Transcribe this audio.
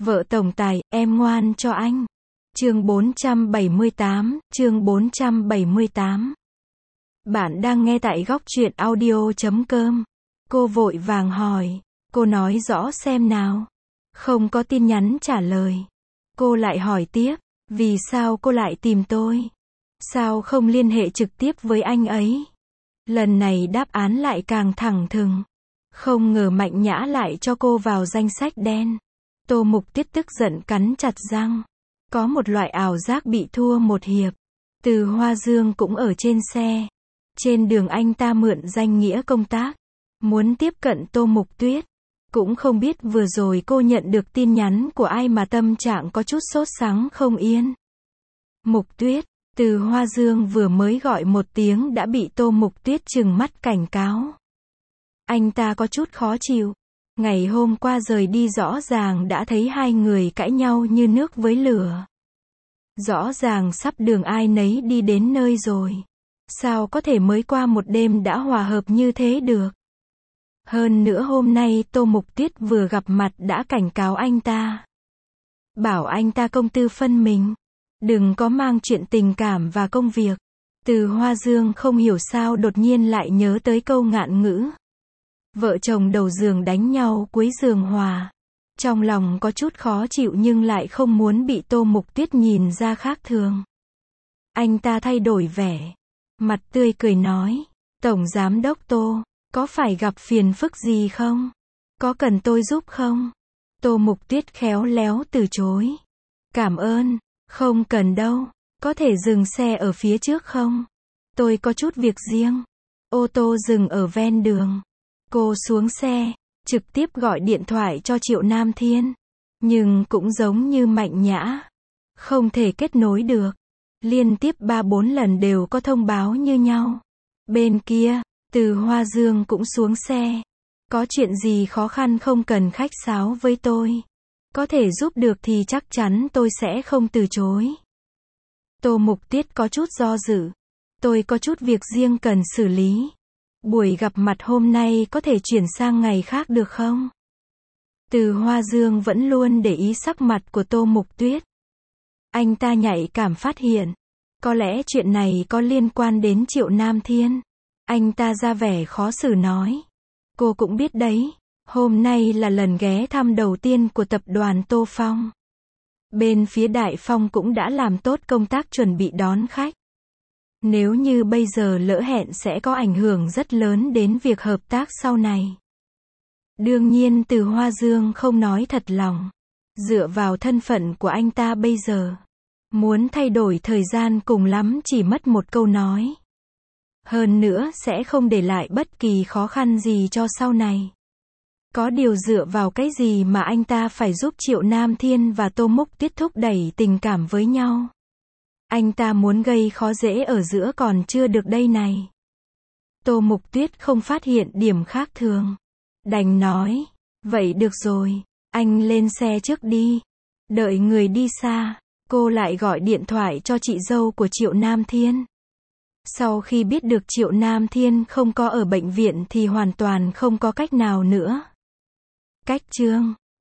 Vợ tổng tài, em ngoan cho anh. Chương 478. Bạn đang nghe tại góc truyện audio.com. Cô vội vàng hỏi. Cô nói rõ xem nào. Không có tin nhắn trả lời. Cô lại hỏi tiếp. Vì sao cô lại tìm tôi? Sao không liên hệ trực tiếp với anh ấy? Lần này đáp án lại càng thẳng thừng. Không ngờ Mạnh Nhã lại cho cô vào danh sách đen. Tô Mục Tuyết tức giận cắn chặt răng. Có một loại ảo giác bị thua một hiệp. Từ Hoa Dương cũng ở trên xe. Trên đường anh ta mượn danh nghĩa công tác. Muốn tiếp cận Tô Mục Tuyết. Cũng không biết vừa rồi cô nhận được tin nhắn của ai mà tâm trạng có chút sốt sắng không yên. Mục Tuyết, Từ Hoa Dương vừa mới gọi một tiếng đã bị Tô Mục Tuyết trừng mắt cảnh cáo. Anh ta có chút khó chịu. Ngày hôm qua rời đi rõ ràng đã thấy hai người cãi nhau như nước với lửa. Rõ ràng sắp đường ai nấy đi đến nơi rồi. Sao có thể mới qua một đêm đã hòa hợp như thế được? Hơn nữa hôm nay Tô Mục Tuyết vừa gặp mặt đã cảnh cáo anh ta. Bảo anh ta công tư phân mình. Đừng có mang chuyện tình cảm và công việc. Từ Hoa Dương không hiểu sao đột nhiên lại nhớ tới câu ngạn ngữ. Vợ chồng đầu giường đánh nhau cuối giường hòa. Trong lòng có chút khó chịu nhưng lại không muốn bị Tô Mục Tuyết nhìn ra khác thường. Anh ta thay đổi vẻ. Mặt tươi cười nói. Tổng Giám đốc Tô, có phải gặp phiền phức gì không? Có cần tôi giúp không? Tô Mục Tuyết khéo léo từ chối. Cảm ơn, không cần đâu. Có thể dừng xe ở phía trước không? Tôi có chút việc riêng. Ô tô dừng ở ven đường. Cô xuống xe, trực tiếp gọi điện thoại cho Triệu Nam Thiên. Nhưng cũng giống như Mạnh Nhã. Không thể kết nối được. Liên tiếp 3-4 lần đều có thông báo như nhau. Bên kia, Từ Hoa Dương cũng xuống xe. Có chuyện gì khó khăn không cần khách sáo với tôi. Có thể giúp được thì chắc chắn tôi sẽ không từ chối. Tô Mục Tuyết có chút do dự. Tôi có chút việc riêng cần xử lý. Buổi gặp mặt hôm nay có thể chuyển sang ngày khác được không? Từ Hoa Dương vẫn luôn để ý sắc mặt của Tô Mục Tuyết. Anh ta nhạy cảm phát hiện. Có lẽ chuyện này có liên quan đến Triệu Nam Thiên. Anh ta ra vẻ khó xử nói. Cô cũng biết đấy. Hôm nay là lần ghé thăm đầu tiên của tập đoàn Tô Phong. Bên phía Đại Phong cũng đã làm tốt công tác chuẩn bị đón khách. Nếu như bây giờ lỡ hẹn sẽ có ảnh hưởng rất lớn đến việc hợp tác sau này. Đương nhiên Từ Hoa Dương không nói thật lòng. Dựa vào thân phận của anh ta bây giờ. Muốn thay đổi thời gian cùng lắm chỉ mất một câu nói. Hơn nữa sẽ không để lại bất kỳ khó khăn gì cho sau này. Có điều dựa vào cái gì mà anh ta phải giúp Triệu Nam Thiên và Tô Mục Tuyết thúc đẩy tình cảm với nhau? Anh ta muốn gây khó dễ ở giữa còn chưa được đây này. Tô Mục Tuyết không phát hiện điểm khác thường. Đành nói. Vậy được rồi. Anh lên xe trước đi. Đợi người đi xa. Cô lại gọi điện thoại cho chị dâu của Triệu Nam Thiên. Sau khi biết được Triệu Nam Thiên không có ở bệnh viện thì hoàn toàn không có cách nào nữa. Cách chương